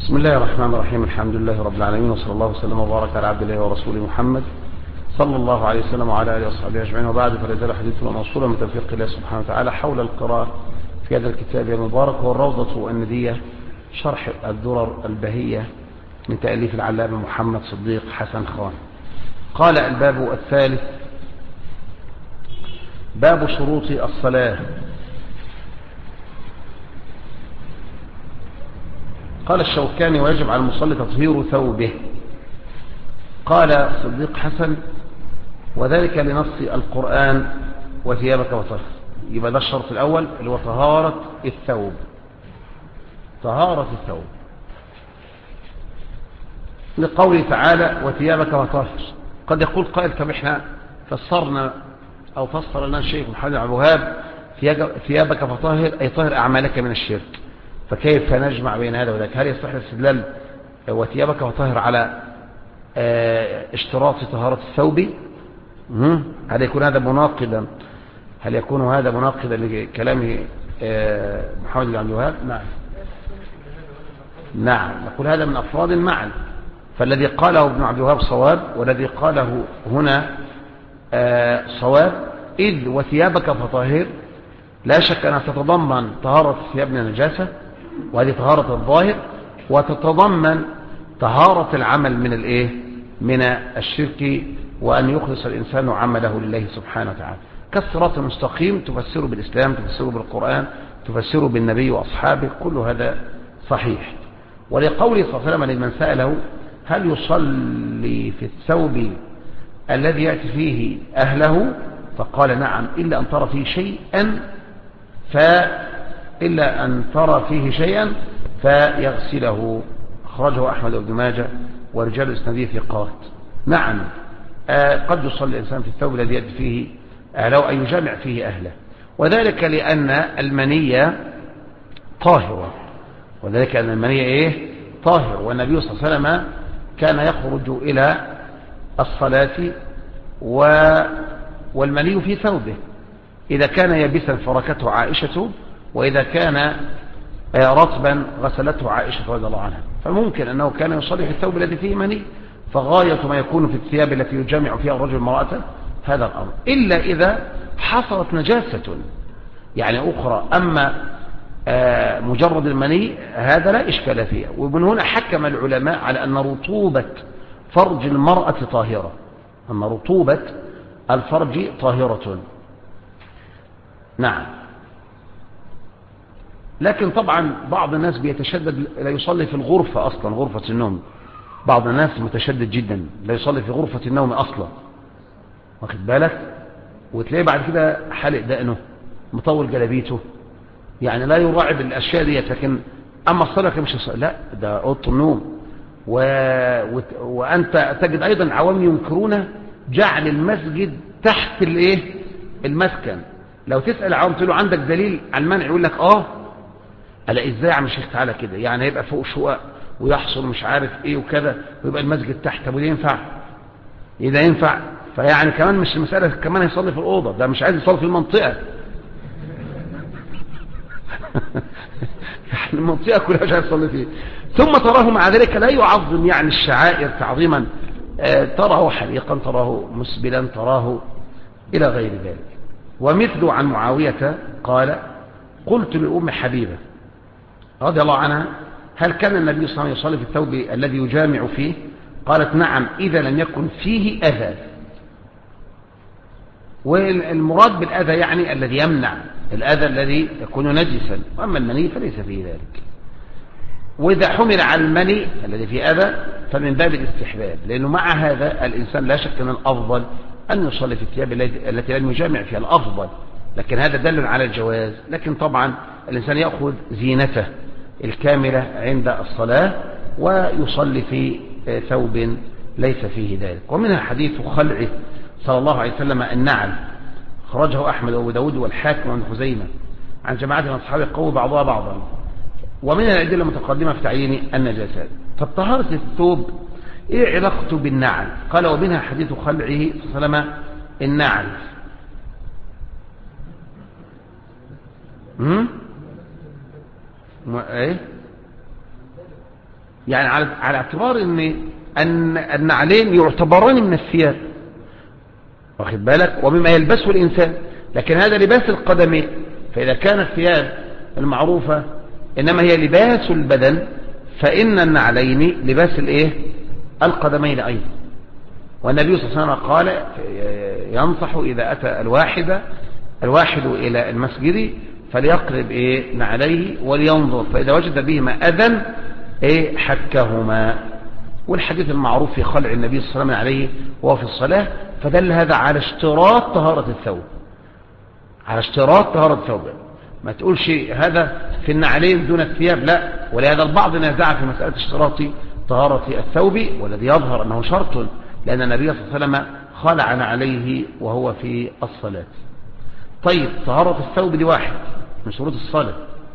بسم الله الرحمن الرحيم. الحمد لله رب العالمين، وصلى الله وسلم وبارك على عبد الله ورسوله محمد صلى الله عليه وسلم وعلى آله وصحبه أجمعين، وبعد، فلا يزال حديثنا موصولا من توفيق الله سبحانه وتعالى حول القراءة في هذا الكتاب المبارك، والروضة الندية شرح الدرر البهية من تأليف العلامة محمد صديق حسن خان. قال: الباب الثالث، باب شروط الصلاة. قال الشوكاني: ويجب على المصلي تطهير ثوبه. قال صديق حسن: وذلك لنص القرآن وثيابك فطهر. يبقى ده الشرط الأول اللي هو طهارة الثوب. طهارة الثوب لقوله تعالى: وثيابك فطهر. قد يقول قائل: طب احنا فسرنا أو فسر لنا الشيخ محمد عبد الوهاب ثيابك فطهر أي طهر أعمالك من الشرك، فكيف نجمع بين هذا وذاك؟ هل يصح الاستدلال وثيابك فطهر على اشتراط طهارة الثوب؟ هل يكون هذا مناقضا؟ هل يكون هذا مناقضا لكلام محمد بن عبد الوهاب؟ نعم، نقول هذا من أفراد معا، فالذي قاله ابن عبد الوهاب صواب، والذي قاله هنا صواب، إذ وثيابك فطهر لا شك أنها تتضمن طهارة الثياب من النجاسة، وهذه طهارة الظاهر، وتتضمن طهارة العمل من الشرك، وأن يخلص الإنسان عمله لله سبحانه وتعالى، كالصراط المستقيم تفسره بالإسلام، تفسره بالقرآن، تفسره بالنبي وأصحابه، كل هذا صحيح. ولقوله صلى الله عليه وسلم لمن سأله: هل يصلي في الثوب الذي يأتي فيه أهله؟ فقال: نعم، إلا أن ترى فيه شيئا فيغسله. أخرجه أحمد بن ماجه ورجال إسناده ثقات. نعم، قد يصلي الإنسان في الثوب الذي يأتي فيه أهله، أي يجامع فيه أهله، وذلك لأن المنية طاهرة، طاهر، والنبي صلى الله عليه وسلم كان يخرج إلى الصلاة والمني في ثوبه، إذا كان يبسا فركته عائشة، وإذا كان رطبا غسلته عائشة رضي الله عنها، فممكن أنه كان يصلي في الثوب الذي فيه مني، فغاية ما يكون في الثياب التي يجامع فيها الرجل المرأة هذا الأمر، إلا إذا حصلت نجاسة يعني أخرى. أما مجرد المني هذا لا إشكال فيه، ومن هنا حكم العلماء على أن رطوبة فرج المرأة طاهرة، أن رطوبة الفرج طاهرة. نعم، لكن طبعا بعض الناس بيتشدد، لا يصلي في الغرفة أصلا، غرفة النوم. بعض الناس متشدد جدا، لا يصلي في غرفة النوم أصلا، واخد بالك، وتلاقيه بعد كده حالق دقنه، مطول جلابيته، يعني لا يراعي بالأشياء دي. لكن أما الصلاة مش الصلاة، لا، ده أوضة النوم. وأنت تجد أيضا عوام ينكرون جعل المسجد تحت المسكن. لو تسأل عوام تقول له: عندك دليل على المنع؟ يقول لك: ألا إزاي يا عم الشيخ؟ تعالى كده، يعني هيبقى فوق شقق ويحصل مش عارف إيه وكذا، ويبقى المسجد تحت. أبو ده ينفع؟ إذا ينفع فيعني كمان مش المسألة كمان يصلي في الأوضة، ده مش عايز يصلي في المنطقة. يعني المنطقة كلها مش عايز يصلي فيه. ثم تراه مع ذلك لا يعظم يعني الشعائر تعظيما، تراه حليقا، تراه مسبلا، تراه إلى غير ذلك. ومثل عن معاوية قال: قلت لأم حبيبة رضي الله عنها: هل كان النبي صلى الله عليه وسلم يصلي في الثوب الذي يجامع فيه؟ قالت: نعم، إذا لم يكن فيه أذى. والمراد بالأذى يعني الذي يمنع، الأذى الذي يكون نجسا، وأما المني فليس فيه ذلك. وإذا حمل على المني الذي فيه أذى فمن باب الاستحباب، لأنه مع هذا الإنسان لا شك أن الأفضل أن يصلي في الثياب التي لم يجامع فيها، الأفضل، لكن هذا دل على الجواز. لكن طبعا الإنسان يأخذ زينته الكاملة عند الصلاة ويصلي في ثوب ليس فيه ذلك. ومنها حديث خلعه صلى الله عليه وسلم النعل، خرجه أحمد وأبو داود والحاكم وابن خزيمة عن جماعة من أصحابه قووا بعضها بعضا. ومن الأدلة المتقدمة في تعيين النجاسات. فالطهارة الثوب إيه علاقته بالنعل؟ قال: ومنها حديث خلعه صلى الله عليه وسلم النعل. ايه يعني على اعتبار أن النعلين يعتبران من الثياب، واخد بالك، ومما يلبسه الإنسان، لكن هذا لباس القدمين. فإذا كانت الثياب المعروفة إنما هي لباس البدن، فإن النعلين لباس القدمين أيضا. والنبي صلى الله عليه وسلم قال ينصح إذا أتى الواحد إلى المسجد فليقرب نعليه ولينظر، فإذا وجد بهما أذى حكهما. والحديث المعروف في خلع النبي صلى الله عليه وسلم عليه وهو في الصلاة، فدل هذا على اشتراط طهارة الثوب، على اشتراط طهارة الثوب. ما تقولش هذا في النعلين دون الثياب، لا. ولهذا البعض نازع في مسألة اشتراط طهارة الثوب، والذي يظهر أنه شرط، لأن النبي صلى الله عليه وسلم خلع عليه وهو في الصلاة. طيب، طهارة الثوب دي واحد من شروط الصلاة.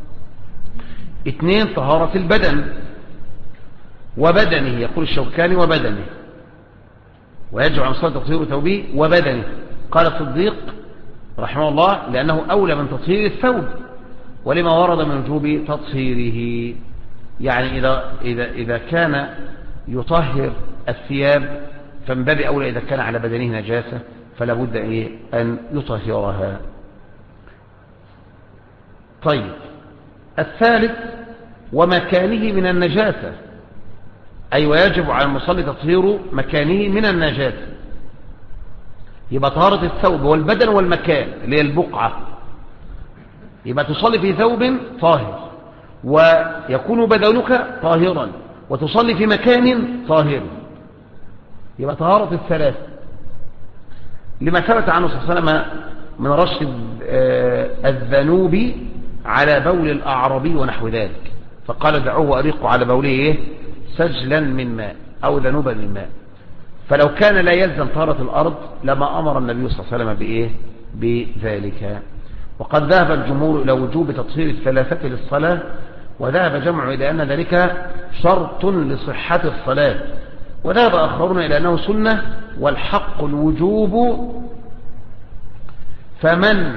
2 طهارة البدن وبدنه، يقول الشوكاني وبدنه، ويجب عن صلاة تطهير ثوبه وبدنه. قال الصديق رحمه الله لأنه أولى من تطهير الثوب، ولما ورد من وجوب تطهيره. يعني إذا كان يطهر الثياب فمن باب أولى إذا كان على بدنه نجاسة فلا بد أن يطهرها. طيب، الثالث ومكانه من النجاسة، أي ويجب على المصلي تطهير مكانه من النجاسة. يبقى طهارة الثوب والبدن والمكان اللي هي البقعة، يبقى تصلي في ثوب طاهر ويكون بدنك طاهرا وتصلي في مكان طاهر، يبقى طهارة الثلاث. لما ثبت عنه صلى الله عليه وسلم من رش الذنوب على بول الأعرابي ونحو ذلك، فقال دعوه وأريقوا على بوله سجلا من ماء أو ذنوبا من ماء. فلو كان لا يلزم طهارة الأرض لما أمر النبي صلى الله عليه وسلم بذلك. وقد ذهب الجمهور إلى وجوب تطهير الثلاثة للصلاة، وذهب جمع إلى أن ذلك شرط لصحة الصلاة، وذهب آخرون إلى أنه سنة والحق الوجوب. فمن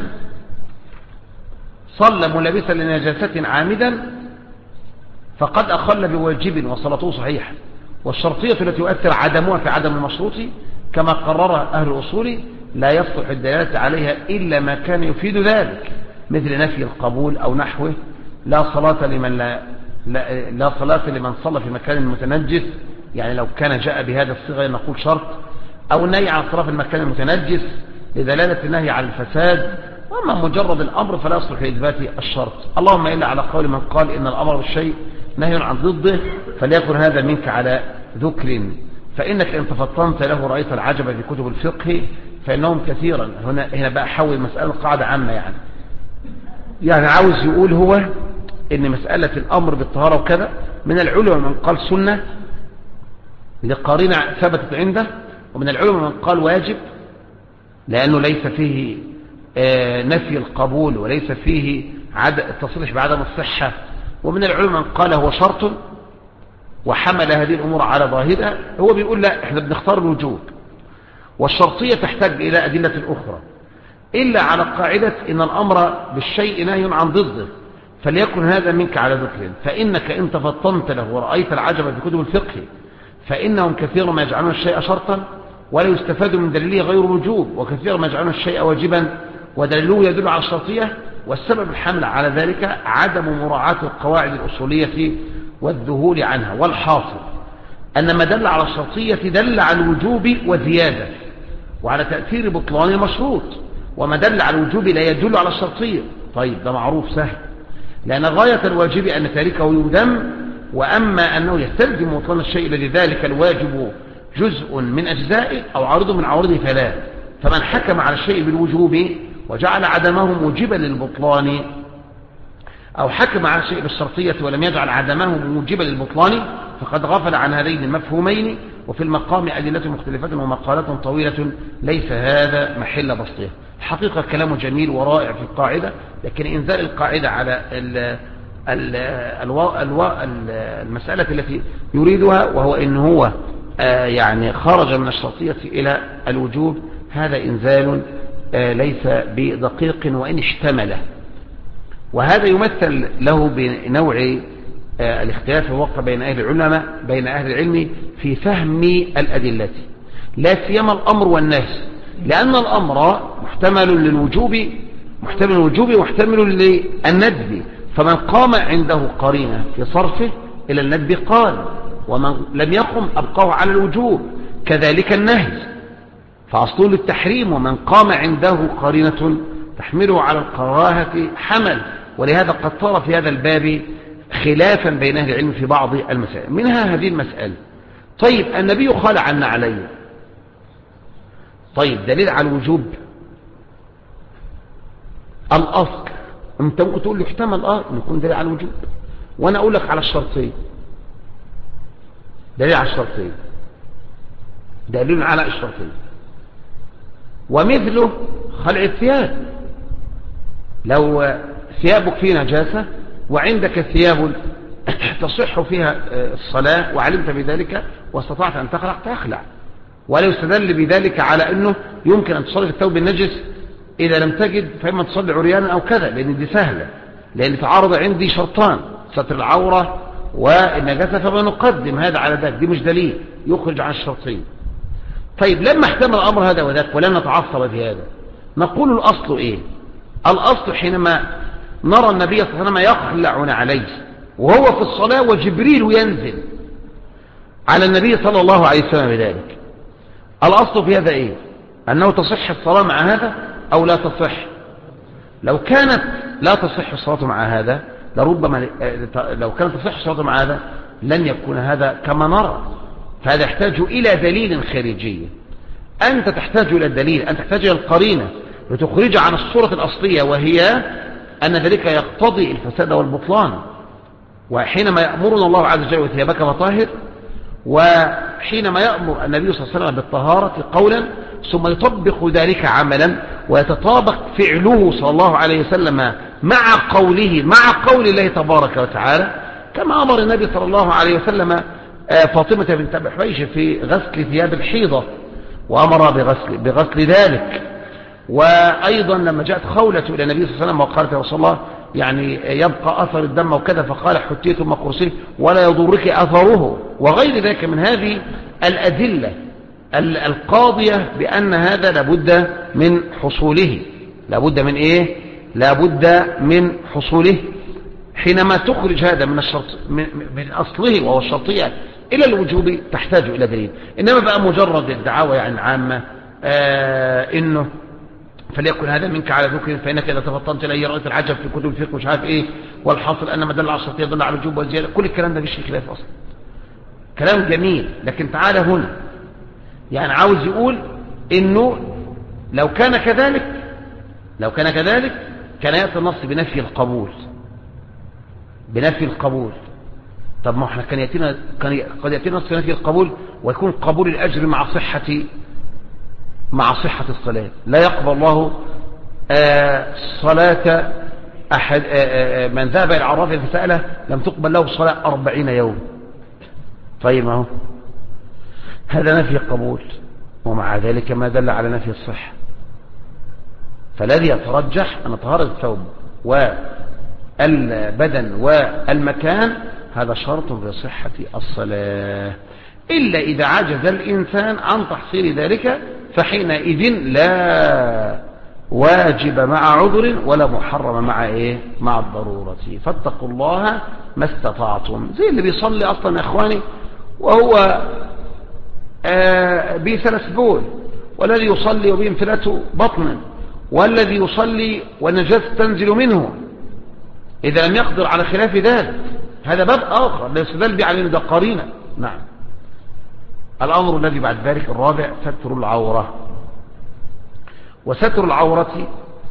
صلى ملبسا لنجاسة عامدا فقد أخل بواجب وصلاته صحيحة. والشرطية التي يؤثر عدمها في عدم المشروط كما قررها أهل الأصول لا يصلح الدلالة عليها إلا ما كان يفيد ذلك، مثل نفي القبول أو نحوه. لا صلاة لمن صلى في مكان متنجس، يعني لو كان جاء بهذا الصيغة نقول شرط، أو النهي عن الصلاة في المكان المتنجس لدلالة النهي عن الفساد. وأما مجرد الأمر فلا يصلح لإثبات الشرط، اللهم إلا على قول من قال إن الأمر بالشيء نهي عن ضده، فليكن هذا منك على ذكر، فإنك إن تفطنت له رأيت العجب في كتب الفقه فإنهم كثيرا. هنا بقى حول مسألة قاعدة عامة، يعني عاوز يقول هو إن مسألة الأمر بالطهارة وكذا من العلماء من قال سنة لقارنة ثبتت عنده، ومن العلماء من قال واجب لأنه ليس فيه نفي القبول وليس فيه التصريح بعدم الصحة، ومن العلماء من قال هو شرط وحمل هذه الأمور على ظاهرها. هو بيقول لا، احنا بنختار الوجوب، والشرطية تحتاج إلى أدلة أخرى، إلا على قاعدة إن الأمر بالشيء نهي عن ضده، فليكن هذا منك على ذكر. فإنك إن تفطنت له ورأيت العجب في كتب الفقه فإنهم كثيرا ما يجعلون الشيء شرطا ولا يستفاد من دليله غير الوجوب، وكثيرا ما يجعلون الشيء واجبا ودليله يدل على الشرطية. والسبب الحمل على ذلك عدم مراعاة القواعد الأصولية والذهول عنها. والحاصل أن ما دل على الشرطية دل على الوجوب وزيادة وعلى تأثير بطلان المشروط، وما دل على الوجوب لا يدل على الشرطية. طيب، ده معروف سهل، لأن غاية الواجب أن تاركه يذم، وأما أنه يستلزم بطلان الشيء الذي ذلك الواجب جزء من أجزائه أو عارض من عوارضه فلا. فمن حكم على الشيء بالوجوب وجعل عدمه موجبا للبطلان، أو حكم على الشيء بالشرطية ولم يجعل عدمه موجبا للبطلان، فقد غفل عن هذين المفهومين. وفي المقام أدلة مختلفة ومقالات طويلة ليس هذا محل بسطها. الحقيقة كلام جميل ورائع في القاعدة، لكن إنزال القاعدة على المسألة التي يريدها، وهو إن هو يعني خرج من الشرطية إلى الوجوب، هذا إنزال ليس بدقيق وإن اشتمله. وهذا يمثل له بنوع الاختلاف الواقع بين أهل العلم في فهم الأدلة، لا سيما الأمر والنهي، لأن الأمر محتمل للوجوب محتمل للندب، فمن قام عنده قرينة في صرفه إلى الندب قال، ومن لم يقم أبقاه على الوجوب، كذلك النهي فأصله للتحريم، ومن قام عنده قرينة تحمله على الكراهة حمل. ولهذا قد صار في هذا الباب خلافا بين أهل العلم في بعض المسائل، منها هذه المسألة. طيب النبي قال عنا عليه، طيب دليل على الوجوب الأصل، انت ممكن تقول له احتمل ان يكون دليل على الوجوب، وانا اقول لك على الشرطين، دليل على الشرطين، دليل على الشرطين. ومثله خلع الثياب، لو ثيابك فيه نجاسة وعندك ثياب تصح فيها الصلاة وعلمت بذلك واستطعت أن تخلع، ولا يستدل بذلك على أنه يمكن أن تصلي في الثوب النجس إذا لم تجد، فإما تصلي عريانا أو كذا، لأن دي سهلة، لأن تعارض عندي شرطان، ستر العورة والنجاسة، فما نقدم هذا على ذاك، دي مش دليل يخرج عن الشرطين. طيب لما احتمل الأمر هذا وذاك ولن نتعصب في هذا، نقول الأصل إيه؟ الأصل حينما نرى النبي صلى الله عليه وسلم يخلع عليه وهو في الصلاة وجبريل ينزل على النبي صلى الله عليه وسلم بذلك، الأصل في هذا إيه؟ أنه تصح الصلاة مع هذا أو لا تصح؟ لو كانت لا تصح الصلاة مع هذا لربما، لو كانت تصح الصلاة مع هذا لن يكون هذا كما نرى، فهذا يحتاج إلى دليل خارجي. أنت تحتاج إلى الدليل، أنت تحتاج إلى القرينة لتخرج عن الصورة الأصلية، وهي أن ذلك يقتضي الفساد والبطلان. وحينما يأمرنا الله عز وجل وثيابك فطاهر، وحينما يأمر النبي صلى الله عليه وسلم بالطهارة قولا ثم يطبق ذلك عملا، ويتطابق فعله صلى الله عليه وسلم مع قول الله تبارك وتعالى، كما أمر النبي صلى الله عليه وسلم فاطمة بنت أبي حبيش في غسل ثياب الحيضة وأمر بغسل ذلك. وأيضا لما جاءت خولة إلى النبي صلى الله عليه وسلم وقالت يا رسول الله يعني يبقى أثر الدم وكذا، فقال حتيه ثم قرصيه ولا يضرك أثره، وغير ذلك من هذه الأدلة القاضية بأن هذا لابد من حصوله. لابد من إيه؟ لابد من حصوله. حينما تخرج هذا من الشرط من أصله وهو الشرطية إلى الوجوب تحتاج إلى دليل. إنما بقى مجرد الدعاوى يعني عامة إنه فليكن هذا منك على ذكر فإنك إذا تفطنت إليه رأيت العجب في كتب الفقه مش عارف إيه، والحاصل أن ما دل على الشرطية دل على الوجوب والزيادة، كل الكلام ده مفيش خلاف أصلا، كلام جميل. لكن تعالى هنا يعني عاوز يقول إنه لو كان كذلك كان يأتي النص بنفي القبول. طب ما احنا قد يأتينا نص بنفي القبول ويكون قبول الأجر مع صحة الصلاة. لا يقبل الله صلاة أحد من ذهب إلى العراف فسأله لم تقبل له صلاة 40 يوم. طيب ما هو هذا نفي قبول، ومع ذلك ما دل على نفي الصحة. فالذي يترجح أن طهارة الثوب والبدن والمكان هذا شرط في صحة الصلاة، إلا إذا عجز الإنسان عن تحصيل ذلك، فحينئذ لا واجب مع عذر ولا محرم مع الضرورة. فاتقوا الله ما استطعتم. زي اللي بيصلي أصلا يا أخواني وهو بثلاث بول، والذي يصلي وبانفلته بطنا، والذي يصلي والنجاسة تنزل منه إذا لم يقدر على خلاف ذلك، هذا باب آخر لا يستدل به على أن ده قرينة. نعم. الأمر الذي بعد ذلك الرابع ستر العورة. وستر العورة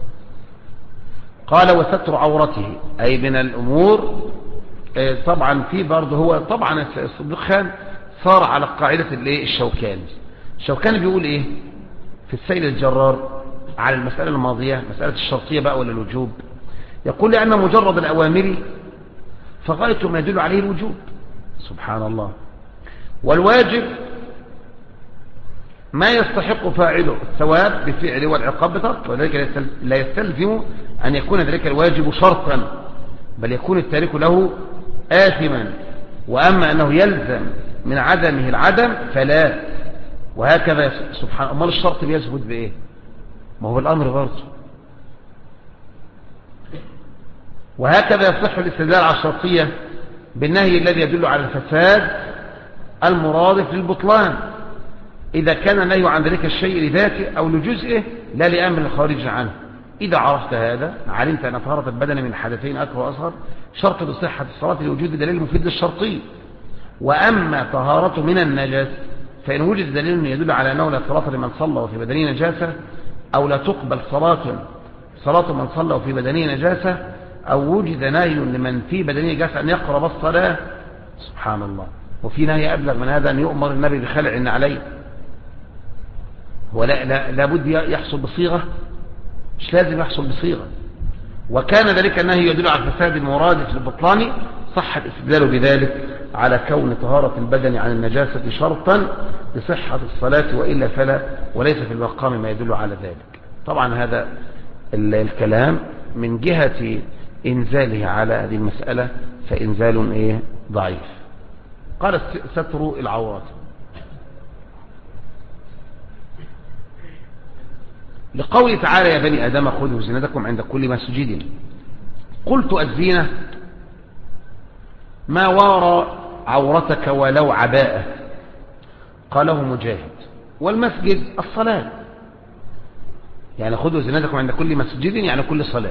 قال وستر عورته أي من الأمور. طبعا في برضه هو طبعا الصديق خان صار على قاعدة الشوكاني بيقول إيه في السيل الجرار على المسألة الماضية، مسألة الشرطية بقى ولا الوجوب، يقول لأن مجرد الأوامر فغاية ما يدل عليه الوجوب. سبحان الله. والواجب ما يستحق فاعله الثواب بفعله والعقاب بتركه، وذلك لا يستلزم أن يكون ذلك الواجب شرطا، بل يكون التارك له آثما، وأما أنه يلزم من عدمه العدم فلا. وهكذا سبحان الله. الشرط بيثبت بإيه؟ ما هو الأمر برضه. وهكذا يصح الاستدلال على الشرطية بالنهي الذي يدل على الفساد المرادف للبطلان، إذا كان النهي عن ذلك الشيء لذاته أو لجزئه لا لأمر خارج عنه. إذا عرفت هذا علمت أن طهارة البدن من حدثين أكبر وأصغر شرط لصحة الصلاة لوجود دليل مفيد للشرطي. وأما طهارته من النجس فإن وجد دليل يدل على أنه لا صلاة لمن صلى وفي بدنه نجاسة، أو لا تقبل صلاة من صلى وفي بدنه نجاسة، أو وجد نهي لمن في بدنه نجاسة أن يقرب الصلاة. سبحان الله. وفي نهي أبلغ من هذا أن يؤمر النبي بخلع عليه. ولا بد يحصل بصيغة، مش لازم يحصل بصيغة. وكان ذلك النهي يدل على الفساد المرادف للبطلان، صح الاستدلال بذلك على كون طهارة البدن عن النجاسة شرطا لصحة الصلاة، وإلا فلا، وليس في المقام ما يدل على ذلك. طبعا هذا الكلام من جهة إنزاله على هذه المسألة فإنزال ضعيف. قال ستر العورات. لقوله تعالى يا بني آدم خذوا زينتكم عند كل مسجد. قلت الزينة ما وارى عورتك ولو عباءة، قاله مجاهد. والمسجد الصلاة، يعني خذوا زينتكم عند كل مسجد يعني كل صلاة.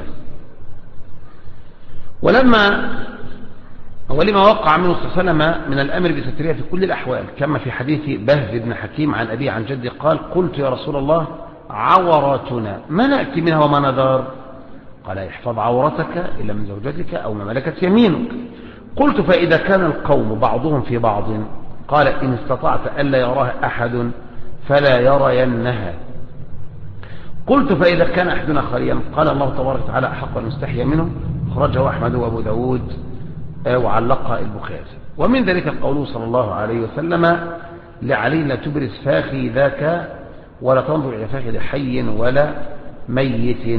ولما وقع منه صلى الله عليه وسلم من الأمر بسترها في كل الأحوال، كما في حديث بهز بن حكيم عن أبي عن جدي قال قلت يا رسول الله عوراتنا ما نأتي منها وما ندار؟ قال احفظ عورتك إلا من زوجتك أو ما ملكت يمينك. قلت فإذا كان القوم بعضهم في بعض؟ قال إن استطعت ألا يراها أحد فلا يرينها. قلت فإذا كان أحدنا خاليا؟ قال الله تبارك وتعالى أحق أن يستحيا منه، أخرجه أحمد وأبو داود وعلقها البخاري. ومن ذلك قوله صلى الله عليه وسلم لعلي لا تبرز فاخي ذاك ولا تنظر إلى فاخذ حي ولا ميت.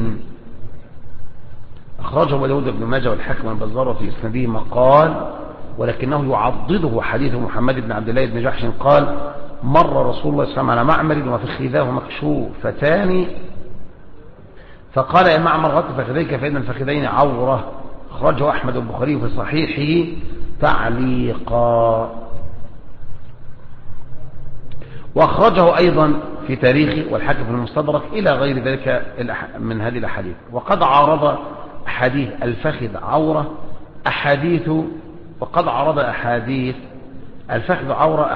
أخرجه أبو داود بن ماجه والحاكم والبزار في إسناده مقال، ولكنه يعضده حديث محمد بن عبد الله بن جحش قال مر رسول الله صلى الله عليه وسلم على معمر وفخذاه مكشوفتان فقال يا معمر غط فخذيك فإن الفخذين عورة. أخرجه أحمد البخاري في صحيحه تعليقا. وأخرجه أيضا في تاريخه والحاكم في المستدرك إلى غير ذلك من هذه الأحاديث. وقد عارض أحاديث الفخذ عورة وقد عرض أحاديث الفخذ عورة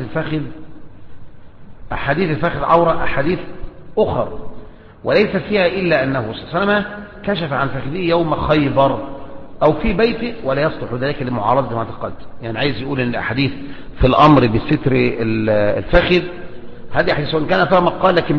أحاديث الفخذ عورة أحاديث أخر، وليس فيها إلا أنه صلى الله عليه وسلم كشف عن فخذه يوم خيبر أو في بيته، ولا يصلح ذلك لمعارضة ما تقدم. يعني عايز يقول أن الأحاديث في الأمر بستر الفخذ هذه أحاديث وإن كان فيها مقال لكن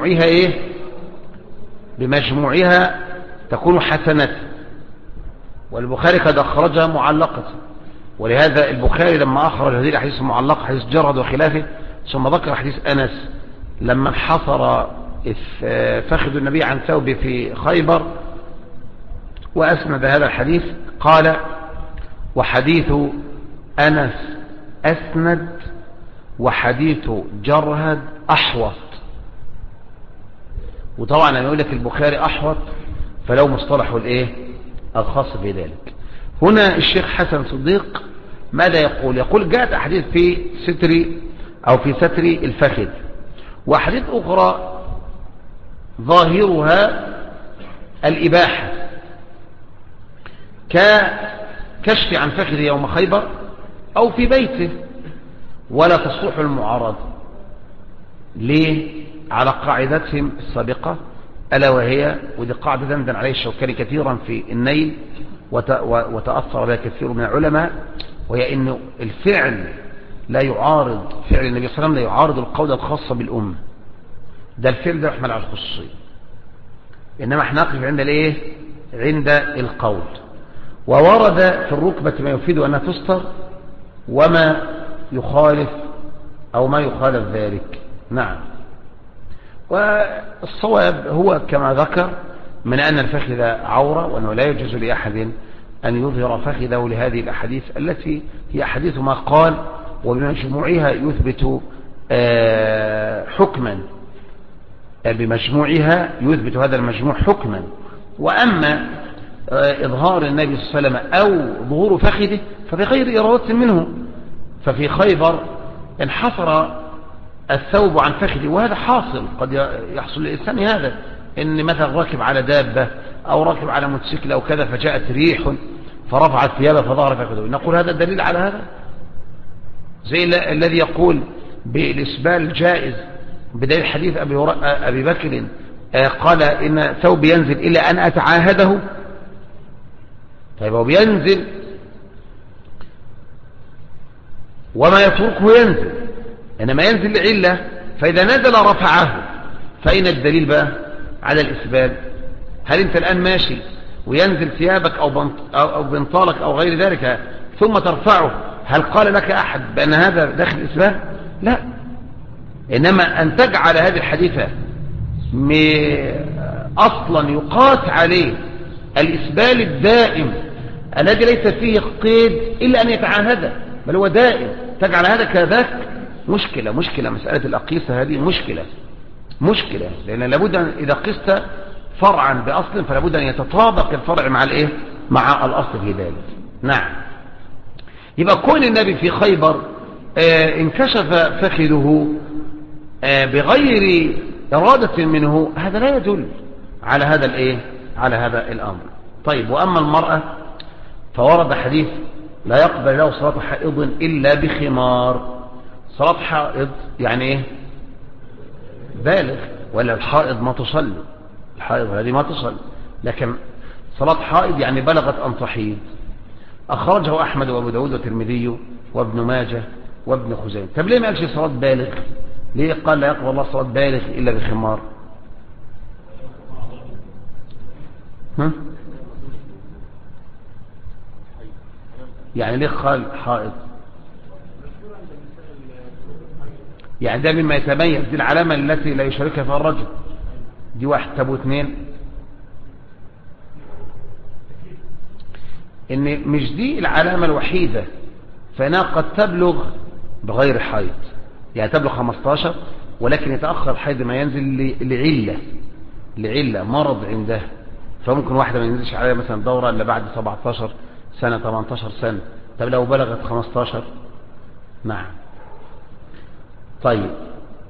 بمجموعها تكون حسنة. والبخاري قد أخرجها معلقة، ولهذا البخاري لما أخرج هذه الأحاديث المعلقة حديث جرد وخلافه ثم ذكر حديث أنس لما انحصر فخذ النبي عن ثوبه في خيبر وأسند هذا الحديث قال وحديث أنس أسند وحديث جرهد أحوط. وطبعا لما يقول لك البخاري أحوط فلو مصطلح الخاص بذلك. هنا الشيخ حسن صديق ماذا يقول جاءت أحاديث في ستر الفخذ، وأحاديث أخرى ظاهرها الإباحة ككشف عن فخذ يوم خيبر أو في بيته، ولا تصلح المعارضة. ليه؟ على قاعدتهم السابقة ألا وهي، ودي قاعدة دندن عليه الشوكاني كثيرا في النيل وتأثر بها كثير من العلماء، وهي أنه الفعل لا يعارض فعل النبي صلى الله عليه وسلم، لا يعارض القول الخاصة بالأمة. ده الفعل ده يحمل على الخصوصية، إنما احنا نقف عند القول. وورد في الركبة ما يفيد أنها تستر وما يخالف أو ما يخالف ذلك. نعم. والصواب هو كما ذكر من أن الفخذ عورة وأنه لا يجوز لأحد أن يظهر فخذه لهذه الأحاديث التي هي أحاديث ما قال، وبمجموعها يثبت حكما، بمجموعها يثبت هذا المجموع حكما. وأما إظهار النبي صلى الله عليه وسلم أو ظهور فخذه فبغير إرادة منه. ففي خيبر انحصر الثوب عن فخذه، وهذا حاصل، قد يحصل للإنسان هذا، إن مثلا راكب على دابة أو راكب على موتوسيكل أو كذا فجاءت ريح فرفعت ثيابه فظهر فخذه، نقول هذا دليل على هذا، زي الذي يقول بالإسبال جائز بدليل حديث أبي بكر قال إن ثوب ينزل إلا أن أتعاهده. طيب هو بينزل وما يتركه ينزل، إنما ينزل لعلة، فإذا نزل رفعه، فأين الدليل بقى على الإسبال؟ هل أنت الآن ماشي وينزل ثيابك أو بنطالك أو غير ذلك ثم ترفعه، هل قال لك أحد بأن هذا داخل الإسبال؟ لا. إنما أن تجعل هذه الحديثة أصلا يقاس عليه الإسبال الدائم الذي ليس فيه قيد إلا أن يتعاهد، بل هو دائم، تجعل هذا كذاك مشكلة. مسألة الأقيسة هذه مشكلة، لأن لابد إذا قست فرعا بأصل فلا بد أن يتطابق الفرع مع الايه، مع الأصل في ذلك. نعم. يبقى كون النبي في خيبر انكشف فخذه بغير إرادة منه، هذا لا يدل على هذا الايه، على هذا الأمر. طيب وأما المرأة فورد حديث لا يقبل له صلاة حائض إلا بخمار. صلاة حائض يعني ايه؟ بالغ، ولا الحائض ما تصلي، الحائض هذه ما تصلي، لكن صلاة حائض يعني بلغت أن تحيض. أخرجه أحمد وأبو داود والترمذي وابن ماجه وابن خزيمة. طب ليه ما قالش صلاة بالغ؟ ليه قال لا يقبل الله صلاة بالغ إلا بخمار؟ يعني ليه قال حائض؟ يعني ده مما يتميز، دي العلامة التي لا يشاركها فيها الرجل، دي واحد. طب واثنين، ان مش دي العلامة الوحيدة، فإنها قد تبلغ بغير حيض، يعني تبلغ 15 ولكن يتأخر الحيض ما ينزل لعلة مرض عنده، فممكن واحدة ما ينزلش عليها مثلا دورة إلا بعد 17 سنة 18 سنة. طب لو بلغت 15؟ نعم. طيب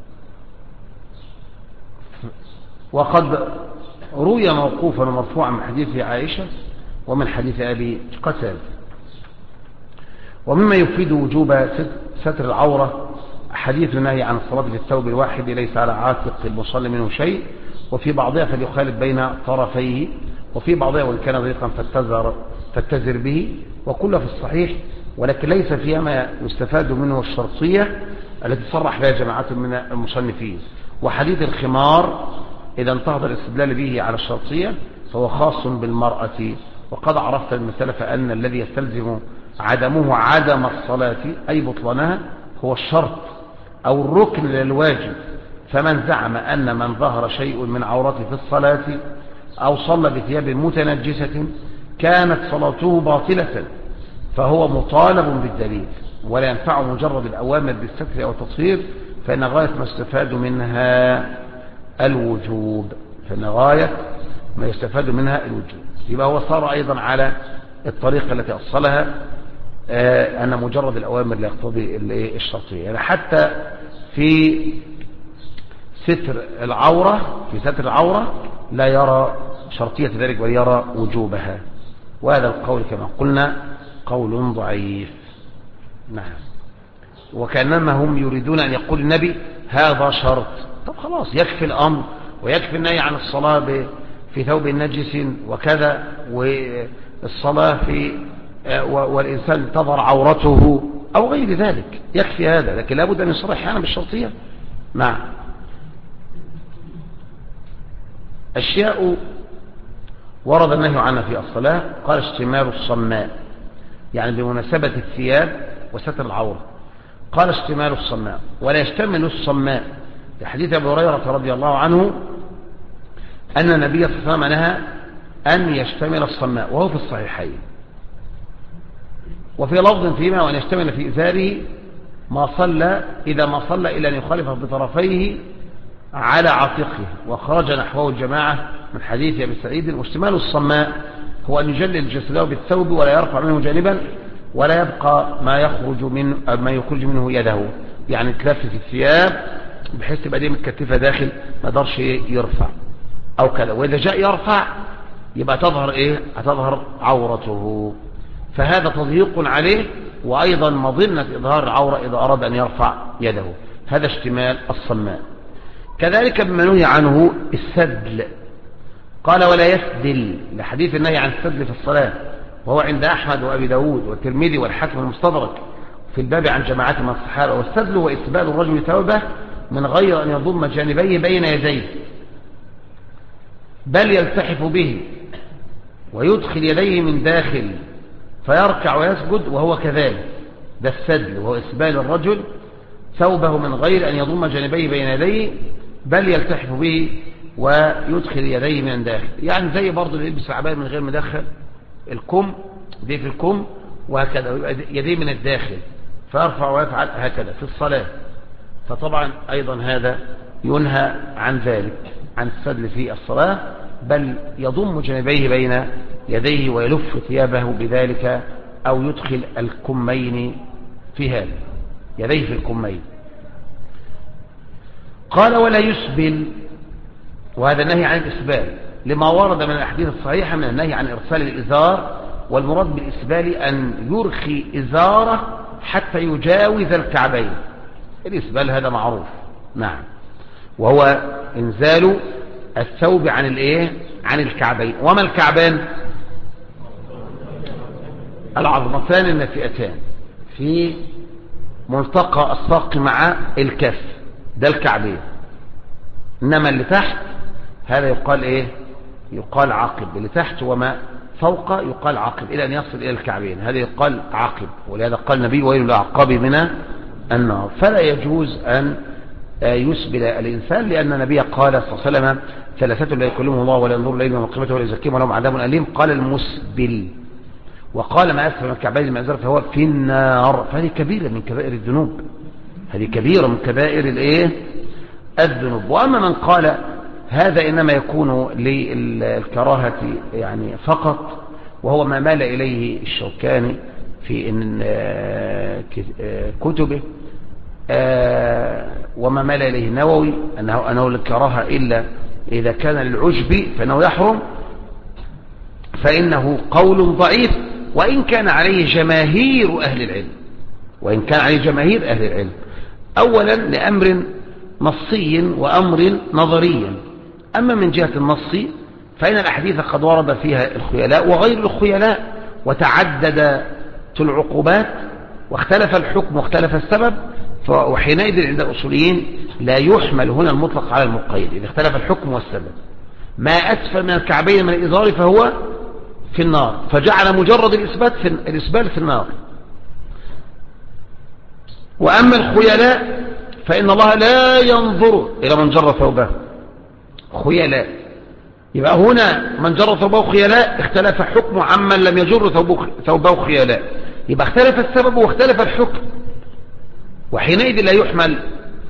وقد روي موقوفا ومرفوعا من حديث عائشة ومن حديث أبي قتادة. ومما يفيد وجوب ستر العورة حديث النهي عن الصلاة في الثوب الواحد ليس على عاتق المصلي منه شيء، وفي بعضها فليخالف بين طرفيه، وفي بعضها وإن كان ضيقا فاتزر به، وكله في الصحيح، ولكن ليس فيها ما يستفاد منه الشرطية التي صرح بها جماعات من المصنفين. وحديث الخمار إذا انتهض الاستدلال به على الشرطية فهو خاص بالمرأة، وقد عرفت المثال فأن الذي يستلزم عدمه عدم الصلاة أي بطلانها هو الشرط أو الركن للواجب. فمن زعم أن من ظهر شيء من عورته في الصلاة أو صلى بثياب متنجسة كانت صلاته باطلة فهو مطالب بالدليل، ولا ينفع مجرد الأوامر بالستر أو التطهير، فإن غاية ما يستفاد منها الوجوب، يبقى هو صار أيضا على الطريقة التي أصلها أن مجرد الأوامر لا يقتضي الشرطية. يعني حتى في ستر العورة لا يرى شرطية ذلك بل يرى وجوبها، وهذا القول كما قلنا قول ضعيف. نعم. وكأنما هم يريدون أن يقول النبي هذا شرط. طب خلاص يكفي الأمر ويكفي النهي عن الصلاة في ثوب نجس وكذا، والصلاة والإنسان تظهر عورته أو غير ذلك، يكفي هذا، لكن لابد أن يصرح أحيانا بالشرطية. نعم. أشياء ورد النهي عنها في الصلاة، قال اشتمال الصماء، يعني بمناسبة الثياب وستر العورة، قال اشتمال الصماء ولا يشتمل الصماء، لحديث أبي هريرة رضي الله عنه أن النبي صلى الله عليه وسلم نهى أن يشتمل الصماء، وهو في الصحيحين. وفي لفظ فيما وأن يشتمل في إزاره ما صلى إذا ما صلى إلا أن يخالف بطرفيه على عاتقه، وخرج نحوه الجماعة من حديث أبي سعيد. واشتمال الصماء هو أن يجلل جسده بالثوب ولا يرفع منه جانبا ولا يبقى ما يخرج منه يده، يعني تلف في الثياب بحيث تبقى دي متكتفة داخل ما يقدرش يرفع أو كذا، وإذا جاء يرفع يبقى تظهر هتظهر عورته، فهذا تضييق عليه وأيضا مظنة إظهار العورة إذا أراد أن يرفع يده. هذا اشتمال الصماء. كذلك بما نهي عنه السدل، قال ولا يسدل لحديث النهي عن السدل في الصلاة، وهو عند أحمد وأبي داود والترمذي والحاكم المستدرك في الباب عن جماعات من الصحابة. والسدل هو إسبال الرجل ثوبه من غير أن يضم جانبيه بين يديه، بل يلتحف به ويدخل يديه من داخل فيركع ويسجد وهو كذلك. ده السدل، وهو إسبال الرجل ثوبه من غير أن يضم جانبيه بين يديه بل يلتحف به ويدخل يديه من داخل، يعني زي برضه اللي يلبس العباية من غير ما يدخل الكم دي في الكم وهكذا، ويبقى يديه من الداخل فيرفع ويفعل هكذا في الصلاة. فطبعا أيضا هذا ينهى عن ذلك، عن السدل في الصلاة، بل يضم جانبيه بين يديه ويلف ثيابه بذلك أو يدخل الكمين في هذا، يديه في الكمين. قال ولا يسبل، وهذا النهي عن الإسبال لما ورد من الأحاديث الصحيحة من النهي عن إرسال الإزار، والمراد بالإسبال أن يرخي إزاره حتى يجاوز الكعبين. الإسبال هذا معروف، نعم، وهو إنزال الثوب عن الكعبين. وما الكعبان؟ العظمتان الناتئتان في ملتقى الساق مع الكف، ده الكعبين. إنما اللي تحت هذا يقال يقال عقب، اللي تحت وما فوق يقال عقب إلى أن يصل إلى الكعبين، هذا يقال عقب. ولهذا قال النبي ويل للأعقاب من النار. فلا يجوز أن يسبل الإنسان، لأن النبي قال صلى الله عليه وسلم ثلاثة لا يكلمهم الله ولا ينظر إليهم يوم القيامة ولا يزكيهم ولهم عذاب أليم. قال المسبل، وقال ما أسفل من الكعبين من الإزار فهو في النار. فهذه كبيرة من كبائر الذنوب، هذه كبيرة من كبائر الذنوب. وأما من قال هذا إنما يكون للكراهة يعني فقط، وهو ما مال إليه الشوكاني في كتبه، وما مال إليه النووي أنه للكراهة إلا إذا كان للعجب فإنه يحرم، فإنه قول ضعيف وإن كان عليه جماهير أهل العلم، أولا لأمر نصي وأمر نظري. أما من جهة النص فإن الأحاديث قد ورد فيها الخيلاء وغير الخيلاء، وتعددت العقوبات واختلف الحكم واختلف السبب، وحينئذ عند الأصوليين لا يحمل هنا المطلق على المقيد إذا اختلف الحكم والسبب. ما أسفل من الكعبين من الإزار فهو في النار، فجعل مجرد الإسبال في النار. وأما الخيلاء فإن الله لا ينظر إلى من جر ثوبه خيلاء، يبقى هنا من جر ثوبه خيلاء اختلف حكمه عمن لم يجر ثوبه خيلاء، يبقى اختلف السبب واختلف الحكم، وحينئذ لا يحمل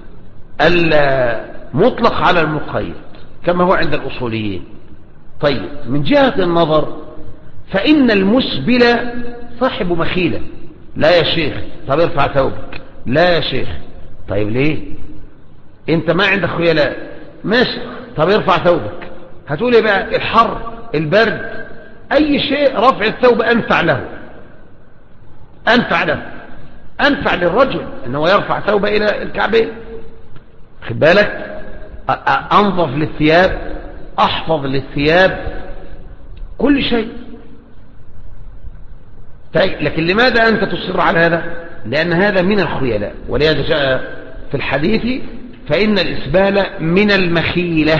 المطلق على المقيد كما هو عند الأصوليين. طيب، من جهة النظر فإن المسبل صاحب مخيلة. لا يا شيخ، طب ارفع ثوبك. لا يا شيخ، طيب ليه؟ انت ما عندك خيلاء، ماشي، طب ارفع ثوبك. هتقول ايه بقى؟ الحر، البرد، اي شيء رفع الثوب انفع له، انفع للرجل انه يرفع ثوبه الى الكعبين. خد بالك، انظف للثياب، احفظ للثياب، كل شيء. لكن لماذا انت تصر على هذا؟ لان هذا من الخيلاء، ولهذا جاء في الحديث فإن الإسبال من المخيلة،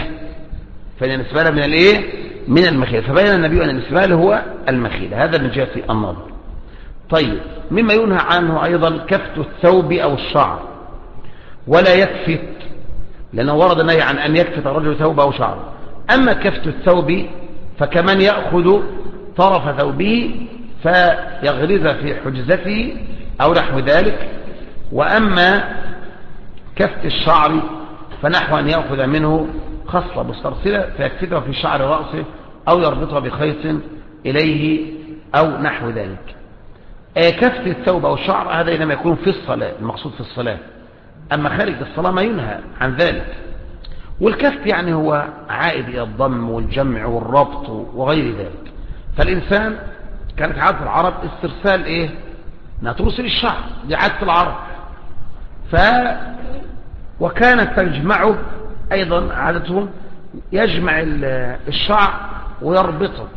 من المخيلة. فبين النبي أن الإسبال هو المخيلة. هذا من جهة النظر. طيب، مما ينهى عنه أيضا كفت الثوب أو الشعر، ولا يكفت، لأنه ورد النهي عن أن يكفت الرجل ثوبه أو شعره. أما كفت الثوب فكمن يأخذ طرف ثوبه فيغرز في حجزته أو نحو ذلك. وأما كفت الشعر فنحو أن يأخذ منه خصلة مسترسلة فيكفتها في شعر رأسه أو يربطها بخيط إليه أو نحو ذلك. كفت الثوب أو الشعر هذا إنما يكون في الصلاة، المقصود في الصلاة. أما خارج الصلاة ما ينهى عن ذلك. والكفت يعني هو عائد إلى الضم والجمع والربط وغير ذلك. فالإنسان كانت عادة العرب استرسال إيه؟ أنها ترسل الشعر، دي عادة العرب. وكانت تجمعه أيضا عادتهم يجمع الشعر ويربطه.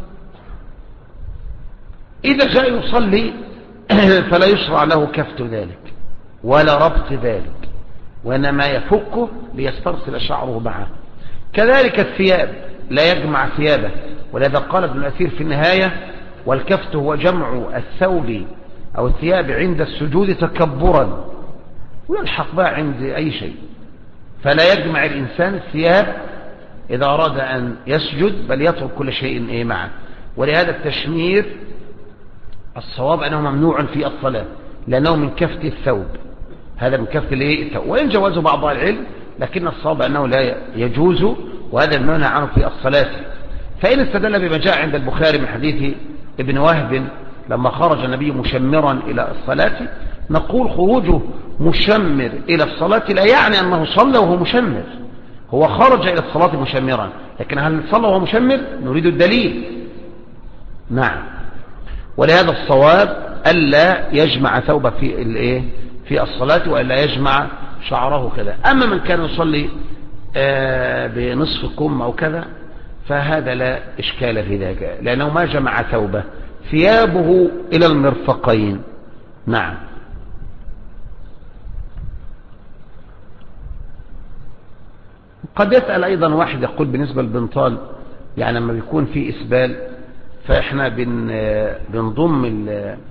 إذا جاء يصلي فلا يشرع له كفت ذلك ولا ربط ذلك، وإنما يفكه ليسترسل شعره معه. كذلك الثياب لا يجمع ثيابه، ولذا قال ابن الأثير في النهاية: والكفت هو جمع الثوب أو الثياب عند السجود تكبرا، ويلحق بها عند أي شيء. فلا يجمع الإنسان الثياب إذا أراد أن يسجد، بل يترك كل شيء معه. ولهذا التشمير الصواب أنه ممنوع في الصلاة، لأنه من كفت الثوب، هذا من كفت الثوب. وإن جوازه بعض العلم، لكن الصواب أنه لا يجوز، وهذا المنهى عنه في الصلاة. فإن استدل بما جاء عند البخاري من حديث ابن وهب لما خرج النبي مشمرا إلى الصلاة، نقول خروجه مشمر إلى الصلاة لا يعني أنه صلى وهو مشمر، هو خرج إلى الصلاة مشمرا، لكن هل صلى وهو مشمر؟ نريد الدليل. نعم. ولهذا الصواب ألا يجمع ثوبه في الصلاة، وألا يجمع شعره كذا. أما من كان يصلي بنصف كم أو كذا فهذا لا إشكال في ذلك، لأنه ما جمع ثوبه، ثيابه إلى المرفقين. نعم. قد يسأل أيضا واحد يقول بالنسبة للبنطال، يعني لما بيكون في إسبال فإحنا بنضم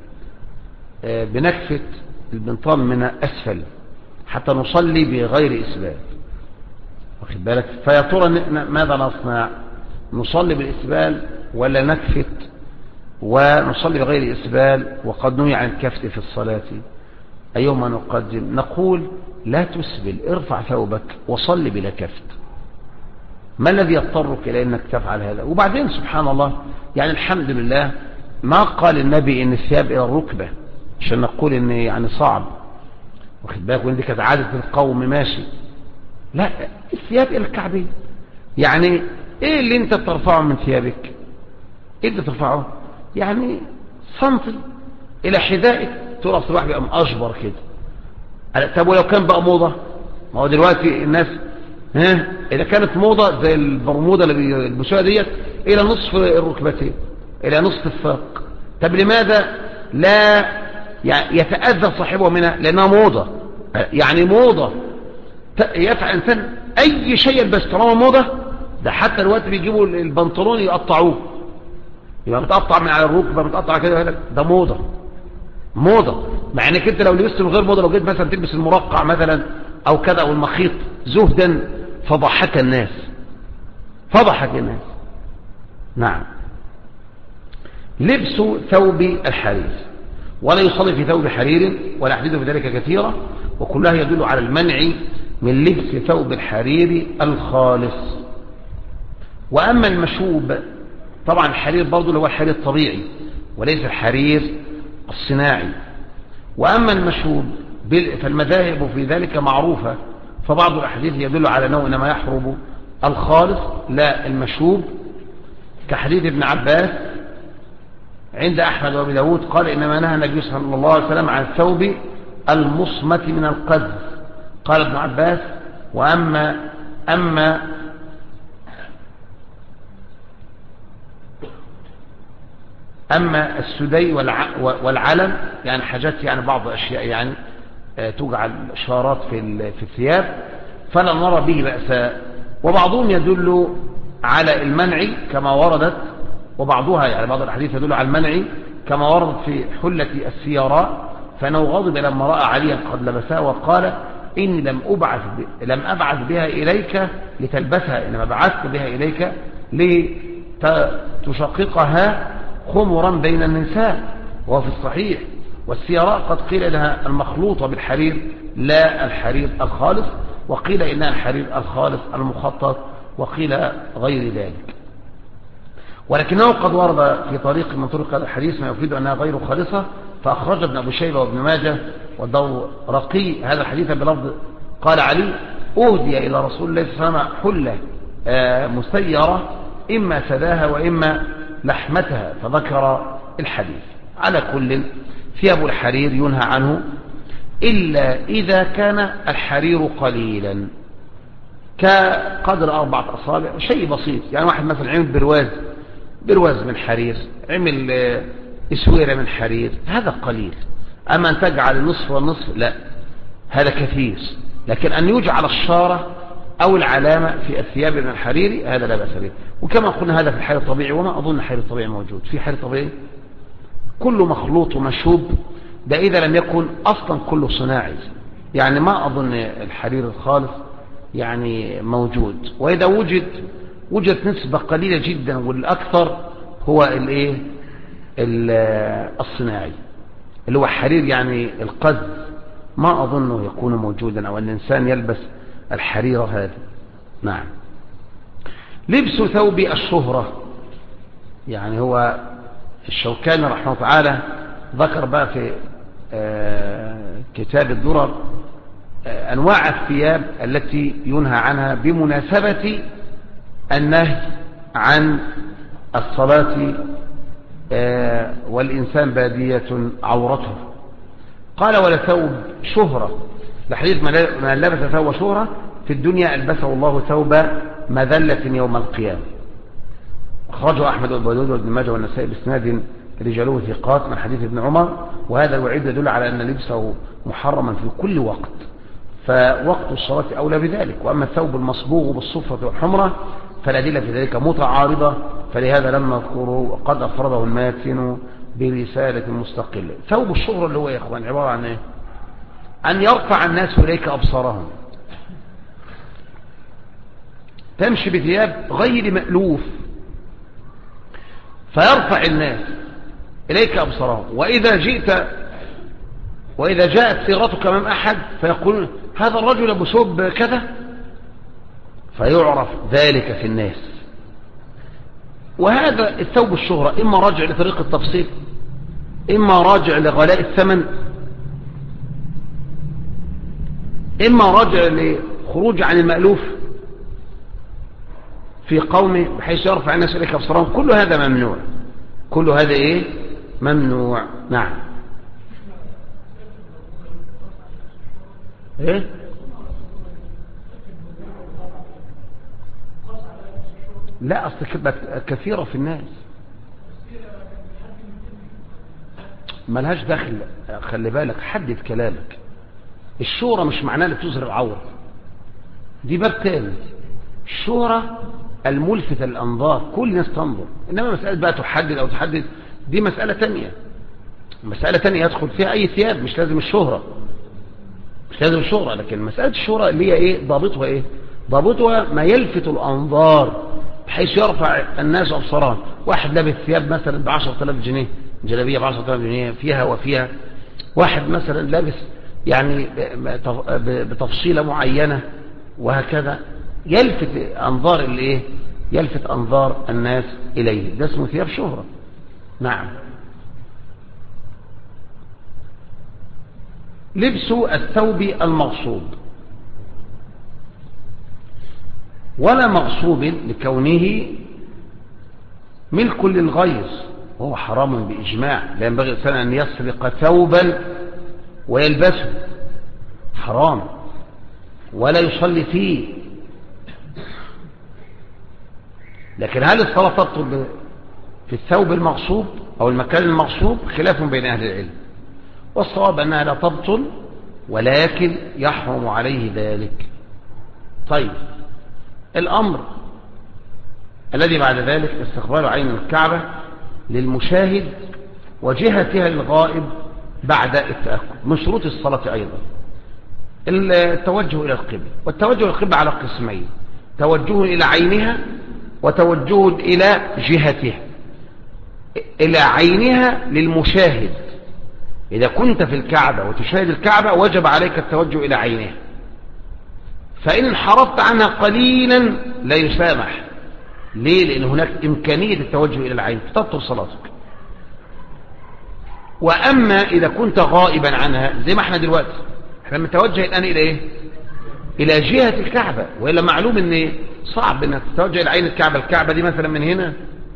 بنكفت البنطال من أسفل حتى نصلي بغير إسبال، واخد بالك؟ فيا ترى ماذا نصنع؟ نصلي بالإسبال ولا نكفت ونصلي بغير إسبال وقد نهي عن الكفت في الصلاة؟ أيهما نقدم؟ نقول لا تسبل، ارفع ثوبك وصلي بلا كفت. ما الذي يضطرك إلى أنك تفعل هذا؟ وبعدين سبحان الله، يعني الحمد لله ما قال النبي إن الثياب إلى الركبة عشان نقول إن يعني صعب، واخد بالك؟ وإن دي كانت عادة القوم ماشي. لا، الثياب إلى الكعبين. يعني إيه اللي أنت بترفعه من ثيابك؟ إيه اللي ترفعه؟ يعني سنتي إلى حذائك، ترى صباح بقى أشبر كده. طب ولو كان بقى موضة؟ ما هو دلوقتي الناس إذا كانت موضة زي البرموده اللي بيلبسوها ديت إلى نصف الركبتين، إلى نصف الساق، طب لماذا لا يتأذى صاحبه منها؟ لأنها موضة. يعني موضة يفعل إنسان أي شيء يلبس طالما موضة. ده حتى الوقت بيجيبوا البنطلون يقطعوه، يبقى متقطع من على الركبة، متقطع كده، ده موضة. موضة مع انك انت لو لبست من غير موضة، لو جيت مثلا تلبس المرقع مثلا او كذا او المخيط زهدا فضحك الناس، فضحك الناس. نعم. لبس ثوب الحرير، ولا يصلي في ثوب حرير ولا أحدث بذلك كثيرا، وكلها يدل على المنع من لبس ثوب الحرير الخالص. وأما المشوب، طبعا الحرير برضو اللي هو الحرير الطبيعي وليس الحرير الصناعي. وأما المشوب فالمذاهب في ذلك معروفة، فبعض الأحاديث يدل على أنه إنما يحرم الخالص لا المشوب، كحديث ابن عباس عند أحمد وابي داود قال إنما نهى النبي صلى الله عليه وسلم عن الثوب المصمت من القذف. قال ابن عباس: أما السدي والعلم، يعني حاجات، يعني بعض أشياء يعني تجعل إشارات في الثياب، فلا نرى به بأسا. وبعضهم يدل على المنع كما وردت، وبعضها يعني بعض الحديث يدل على المنع كما وردت في حلة السيراء، فانه غضب لما رأى عليا قد لبسها وقال: إني لم أبعث بها إليك لتلبسها، إنما بعثت بها إليك لتشققها خمرا بين النساء. وهو في الصحيح. والسيراء قد قيل لها المخلوطة بالحرير لا الحرير الخالص، وقيل إنها الحرير الخالص المخطط، وقيل غير ذلك. ولكنه قد ورد في طريق من طرق هذا الحديث ما يفيد أنها غير خالصة، فأخرج ابن أبي شيبة وابن ماجه والدورقي هذا الحديث بلفظ قال علي أهدي إلى رسول الله صلى الله عليه وسلم حلة مسيرة إما سداها وإما لحمتها، فذكر الحديث. على كل ثياب الحرير ينهى عنه إلا إذا كان الحرير قليلا كقدر 4 أصابع، شيء بسيط. يعني واحد مثلا عمل برواز من حرير، عمل اسويرة من حرير، هذا قليل. أما أن تجعل النصف والنصف لا، هذا كثير. لكن أن يجعل الشارة أو العلامة في الثياب من الحرير هذا لا بأس به. وكما قلنا هذا في الحرير الطبيعي، وما أظن الحرير الطبيعي موجود. في حرير طبيعي كل مخلوط ومشوب، ده إذا لم يكن أصلا كله صناعي، يعني ما أظن الحرير الخالص يعني موجود. وإذا وجدت نسبة قليلة جدا، والأكثر هو الصناعي اللي هو حرير يعني القز، ما أظنه يكون موجودا أو أن الإنسان يلبس الحرير هذا. نعم. لبس ثوب الشهرة، يعني هو الشوكاني رحمه الله تعالى ذكر بقى في كتاب الدرر أنواع الثياب التي ينهى عنها بمناسبة النهي عن الصلاة والإنسان بادية عورته. قال ولا ثوب شهرة، لحديث من لبس ثوب شهرة في الدنيا ألبسه الله ثوب مذلة يوم القيامة. أخرجه أحمد وابن داود وابن ماجه والنسائي بإسناد رجاله ثقات من حديث ابن عمر. وهذا الوعيد يدل على أن لبسه محرما في كل وقت، فوقت الصلاة أولى بذلك. وأما الثوب المصبوغ بالصفرة والحمرة فالأدلة في ذلك متعارضة، فلهذا لم نذكره وقد أفرده الماتن برسالة مستقلة. ثوب الشهرة اللي هو يا إخوان عبارة عن إيه؟ أن يرفع الناس إليك أبصارهم، تمشي بثياب غير مألوف فيرفع الناس إليك أبصارهم. وإذا جاءت سيرتك أمام أحد فيقول هذا الرجل أبو ثوب كذا، فيعرف ذلك في الناس. وهذا الثوب الشهرة إما راجع لطريق التفصيل، إما راجع لغلاء الثمن، إما راجع لخروج عن المألوف في قوم بحيث يرفع الناس إليك أبصارهم. كل هذا ممنوع، كل هذا إيه؟ ممنوع. نعم. إيه؟ لا، أصل كثيرة في الناس ملهاش دخل. خلي بالك، حدد كلامك. الشورى مش معناه انك تظهر العورة، دي باب تاني. الشورى الملفتة للأنظار، كل الناس تنظر. إنما مسألة بقى تحدد أو تحدد دي مسألة تانية، مسألة تانية يدخل فيها أي ثياب، مش لازم الشهرة، مش لازم الشهرة. لكن مسألة الشهرة اللي هي إيه؟ ضابطها إيه؟ ضابطها ما يلفت الأنظار بحيث يرفع الناس أبصارهم. واحد لابس ثياب مثلا ب10,000 جنيه، جلابية ب10,000 جنيه فيها وفيها. واحد مثلا لابس يعني بتفصيلة معينة، وهكذا يلفت أنظار الإيه؟ يلفت أنظار الناس إليه. ده اسمه ثياب شهرة. نعم. لبس الثوب المغصوب، ولا مغصوب لكونه ملك للغير وهو حرام بإجماع. لا ينبغي الإنسان أن يسرق ثوبا ويلبسه، حرام، ولا يصلي فيه. لكن هل الصلاة تبطل في الثوب المغصوب أو المكان المغصوب؟ خلاف بين أهل العلم، والصواب أنها لا تبطل، ولكن يحرم عليه ذلك. طيب، الأمر الذي بعد ذلك استقبال عين الكعبة للمشاهد وجهتها للغائب بعد التأكد. من شروط الصلاة أيضا التوجه إلى القبلة. والتوجه إلى القبلة على قسمين: توجه إلى عينها وتوجه إلى جهتها. إلى عينها للمشاهد. إذا كنت في الكعبة وتشاهد الكعبة وجب عليك التوجه إلى عينها، فإن انحرفت عنها قليلا لا يسامح. ليه؟ لأن هناك إمكانية التوجه إلى العين فتبطل صلاتك. وأما إذا كنت غائبا عنها زي ما احنا دلوقتي، احنا متوجه الآن إلى إيه؟ إلى جهة الكعبة، وإلا معلوم أن صعب أنك تتوجه إلى عين الكعبة. الكعبة دي مثلا من هنا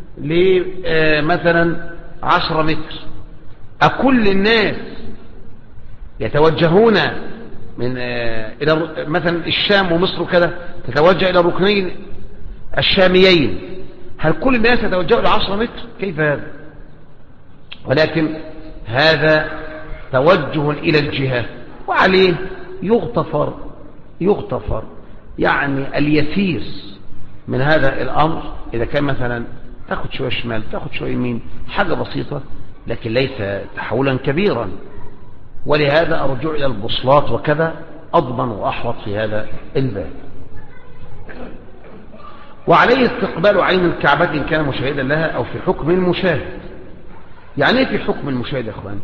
مثلا 10 متر، أكل الناس يتوجهون من إلى مثلا الشام ومصر وكذا تتوجه إلى الركنين الشاميين، هل كل الناس يتوجهوا إلى 10 متر؟ كيف هذا؟ ولكن هذا توجه إلى الجهة، وعليه يغتفر يعني اليسير من هذا الأمر. إذا كان مثلا تاخد شوية شمال تاخد شوية يمين، حاجة بسيطة لكن ليس تحولا كبيرا. ولهذا الرجوع إلى البصلات وكذا أضمن وأحوط في هذا الباب. وعليه استقبال عين الكعبة إن كان مشاهدا لها أو في حكم المشاهد. يعني ايه في حكم المشاهد يا اخوان؟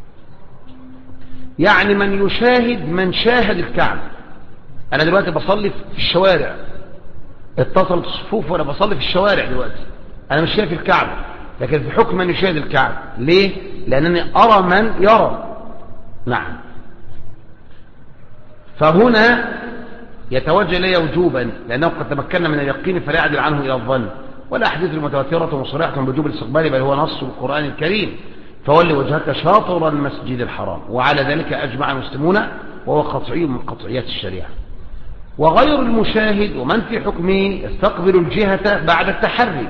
يعني من يشاهد من شاهد الكعبة. انا دلوقتي بصلي في الشوارع، اتصلت الصفوف وانا بصلي في الشوارع دلوقتي، انا مش شايف الكعبة، لكن في حكم من يشاهد الكعبة. ليه؟ لانني ارى من يرى. نعم. فهنا يتوجه الي وجوبا لانه قد تمكن من اليقين فلا يعدل عنه الى الظن، والاحاديث المتواتره وصريحه بوجوب الاستقبال، بل هو نص القران الكريم: فول وجهك شاطر المسجد الحرام. وعلى ذلك اجمع المسلمون، وهو قطعي من قطعيات الشريعه. وغير المشاهد ومن في حكمه يستقبل الجهه بعد التحري.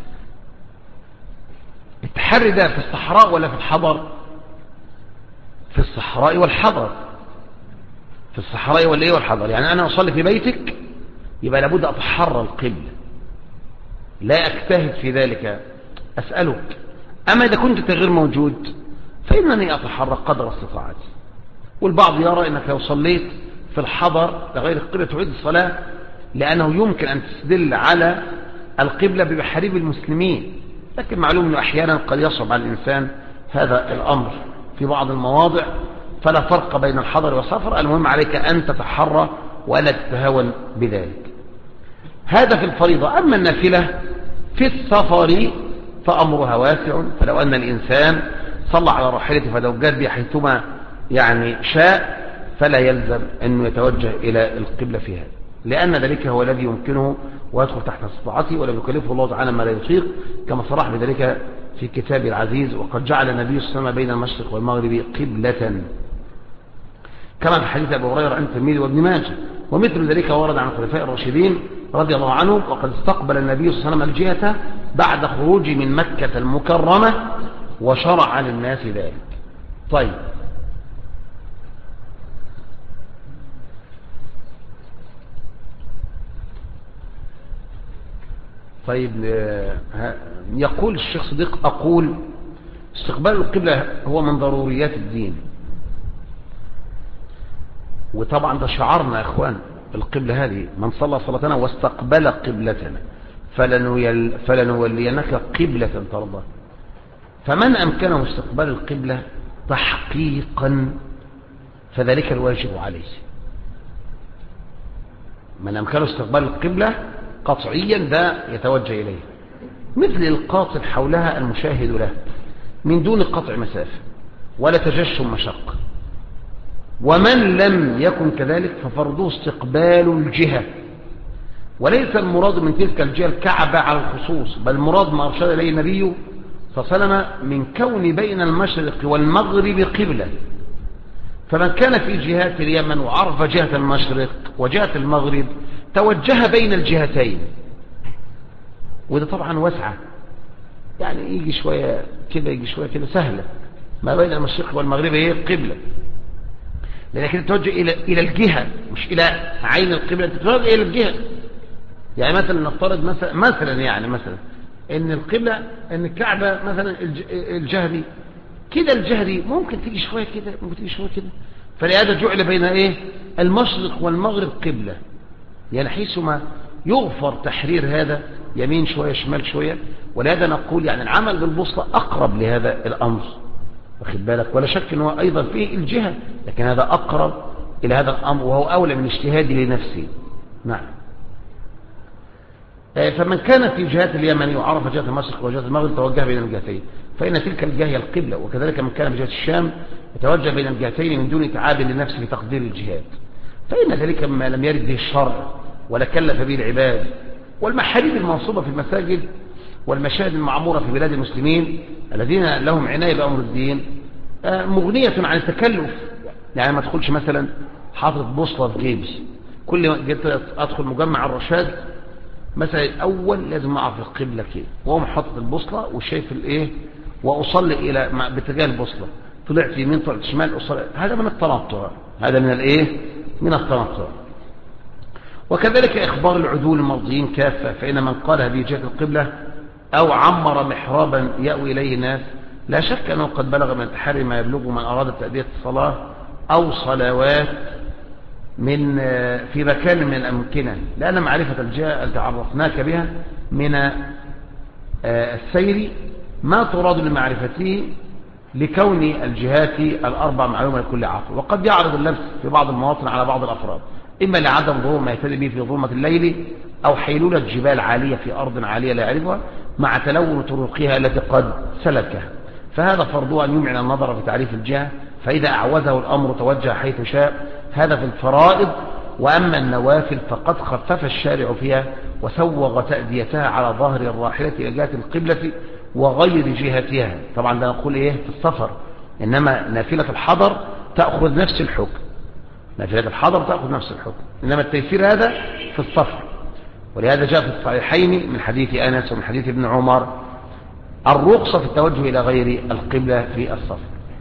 التحري ده في الصحراء ولا في الحضر؟ في الصحراء والحضر. في الصحراء والحضر. يعني انا اصلي في بيتك يبقى لابد اتحرى القبلة، لا اجتهد في ذلك، اسألك. اما اذا كنت غير موجود فانني اتحرى قدر استطاعتي. والبعض يرى انك لو صليت في الحضر لغير القبلة تعيد الصلاة، لانه يمكن ان تستدل على القبلة بمحاريب المسلمين، لكن معلوم انه احيانا قد يصعب على الانسان هذا الامر في بعض المواضع، فلا فرق بين الحضر والسفر. المهم عليك ان تتحرى ولا تتهاون بذلك. هذا في الفريضة. أما النافلة في السفر فأمرها واسع، فلو أن الإنسان صلى على راحلته فدوجات بها حيثما يعني شاء فلا يلزم أنه يتوجه إلى القبلة فيها، لأن ذلك هو الذي يمكنه ويدخل تحت استطاعته، ولم يكلفه الله تعالى ما لا يطيق، كما صرح بذلك في كتابه العزيز: وقد جعل النبي صلى الله عليه وسلم بين المشرق والمغرب قبلة، كما في حديث أبي هريرة عند الترمذي وابن ماجه. ومثل ذلك ورد عن الخلفاء الراشدين رضي الله عنهم: وقد استقبل النبي صلى الله عليه وسلم الجهة بعد خروجه من مكة المكرمة وشرع للناس ذلك. طيب يقول الشيخ صديق: أقول استقبال القبلة هو من ضروريات الدين، وطبعا ده شعارنا يا اخوان. القبلة هذه: من صلى صلاتنا واستقبل قبلتنا فلنولينك قبلة ترضى. فمن أمكنه استقبال القبلة تحقيقا فذلك الواجب عليه. من أمكنه استقبال القبلة قطعيا ده يتوجه إليه، مثل القاطع حولها المشاهد له من دون قطع مسافة ولا تجشم مشقة. ومن لم يكن كذلك ففرضه استقبال الجهة، وليس المراد من تلك الجهة الكعبة على الخصوص، بل المراد ما أرشد إليه النبي صلى الله عليه وسلم من كون بين المشرق والمغرب قبلة. فمن كان في جهات اليمن وعرف جهة المشرق وجهة المغرب توجه بين الجهتين، وده طبعا واسعة، يعني يجي شوية كده يجي شوية كده، سهلة. ما بين المشرق والمغرب هي القبلة، لكن تتوجه إلى الجهة مش إلى عين القبلة، تتوجه إلى الجهة. يعني مثلا نفترض مثلا إن القبلة إن الكعبة مثلا الجهة دي كده، الجهة دي ممكن تيجي شوية كده ممكن تيجي شوية كده، فلهذا جعل بين إيه المشرق والمغرب قبلة، يعني حيثما يغفر تحرير هذا يمين شوية شمال شوية. ولهذا نقول يعني العمل بالبوصلة أقرب لهذا الأمر، واخد بالك، ولا شك أنه أيضا فيه الجهة، لكن هذا أقرب إلى هذا الأمر وهو أولى من اجتهادي لنفسي. نعم. فمن كان في جهات اليمن وعرف جهة المشرق وجهة المغرب توجه بين الجهتين، فإن تلك الجهة هي القبلة. وكذلك من كان في جهة الشام يتوجه بين الجهتين من دون تعاب لنفسه في تقدير الجهات، فإن ذلك ما لم يرد به الشرع ولا كلف به العباد. والمحاريب المنصوبة في المساجد والمشاهد المعمورة في بلاد المسلمين الذين لهم عناية بأمر الدين مغنية عن التكلف. يعني ما تدخلش مثلا حاطط بوصلة في جيبي، كل ما جيت أدخل مجمع الرشاد مثلا الأول لازم أعرف القبلة كده، وهم حاطط البوصلة وشايف الإيه، وأصلي إلى باتجاه البوصلة، طلعت يمين طلعت شمال أصلي. هذا من التنطع، هذا من الإيه، من التنطع. وكذلك إخبار العدول المرضيين كافة، فإن من قال هذه جهة القبلة أو عمر محرابا يأوي إليه الناس لا شك أنه قد بلغ من التحري ما يبلغ من أراد تأدية الصلاة أو صلوات من في مكان من الأمكنة، لأن معرفة الجهة التي عرفناك بها من السير ما تراد لمعرفته لكون الجهات الأربع معلومة لكل عاقل. وقد يعرض اللبس في بعض المواطن على بعض الأفراد، إما لعدم ظهور ما يهتدي به في ظلمة الليل، أو حيلولة جبال عالية في أرض عالية لا يعرفها مع تلون طرقها التي قد سلكها، فهذا فرضه أن يمعن النظر في تعريف الجهة، فإذا أعوزه الأمر توجه حيث شاء. هذا في الفرائض. وأما النوافل فقد خفف الشارع فيها وسوغ تأديتها على ظهر الراحلة إلى جهة القبلة وغير جهتها. طبعا ده نقول إيه في السفر، إنما نافلة الحضر تأخذ نفس الحكم، نافلة الحضر تأخذ نفس الحكم، إنما التيسير هذا في السفر. ولهذا جاء في الصحيحين من حديث أنس ومن حديث ابن عمر الرخصة في التوجه إلى غير القبلة في السفر.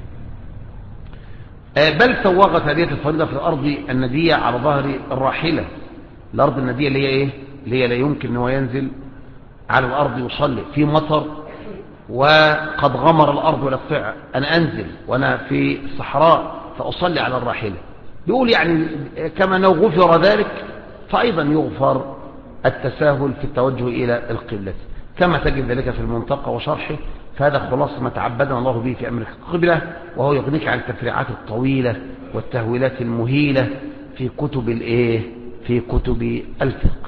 بل سوغت هذه الفريضة في الأرض الندية على ظهر الراحلة. الأرض الندية اللي هي إيه؟ اللي هي لا يمكن أنه ينزل على الأرض يصلي في مطر وقد غمر الأرض ولا استطيع أن أنزل وأنا في الصحراء فأصلي على الراحلة. يقول يعني كما أنه غفر ذلك فأيضا يغفر التساهل في التوجه إلى القبلة، كما تجد ذلك في المنطقة وشرحه. فهذا خلاص ما تعبدنا الله به في أمر القبلة، وهو يغنيك عن التفريعات الطويلة والتهويلات المهيلة في كتب الإيه، في كتب الفقه.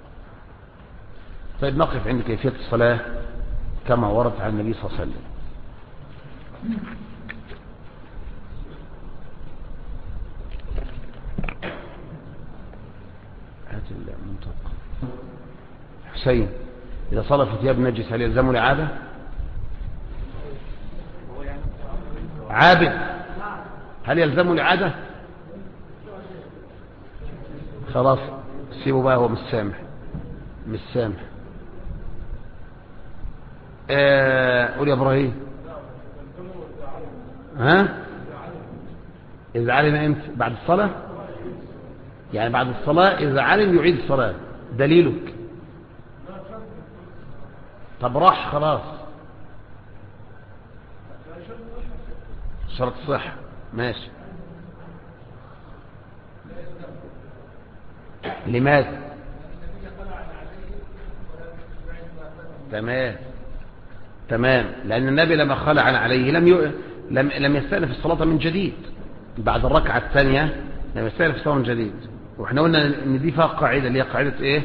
طيب نقف عند كيفية الصلاة كما ورد عن النبي صلى الله عليه وسلم. هات المنطقة. حسين، إذا صلى في ثياب نجس هل يلزمه الإعادة؟ عابد، هل يلزمه الإعادة؟ خلاص سيبه بقى، هو مش سامح، مش سامح. قول يا إبراهيم. ها؟ إذا علم إمتى؟ بعد الصلاة؟ يعني بعد الصلاة إذا علم يعيد الصلاة. دليلك؟ طب راح خلاص، شرط صح، ماشي. لماذا؟ تمام، لأن النبي لما خلع عليه لم يستأنف الصلاة من جديد بعد الركعة الثانية، لم يستأنف الصلاة من جديد. واحنا قلنا ان دي فيها قاعدة اللي هي قاعدة ايه؟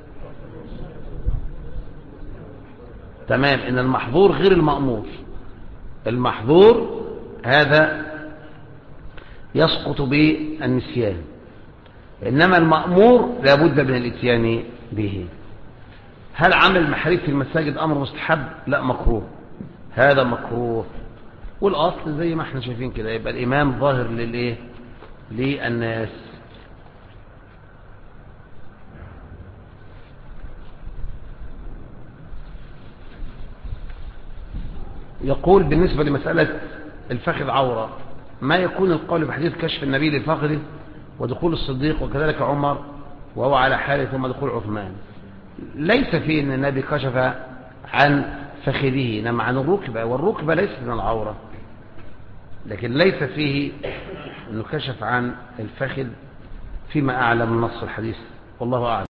تمام، ان المحظور غير المأمور. المحظور هذا يسقط بالنسيان، إنما المأمور لابد من الاتيان به. هل عمل المحاريب في المساجد أمر مستحب؟ لا، مكروه، هذا مكروه. والأصل زي ما احنا شايفين كده، يبقى الإمام ظاهر للإيه؟ للناس. يقول بالنسبة لمسألة الفخذ عورة، ما يكون القول بحديث كشف النبي للفخذ ودخول الصديق وكذلك عمر وهو على حاله ثم دخول عثمان؟ ليس فيه أن النبي كشف عن فخذه، إنما عن الركبة، والركبة ليست من العورة، لكن ليس فيه أنه كشف عن الفخذ فيما أعلم من نص الحديث، والله أعلم.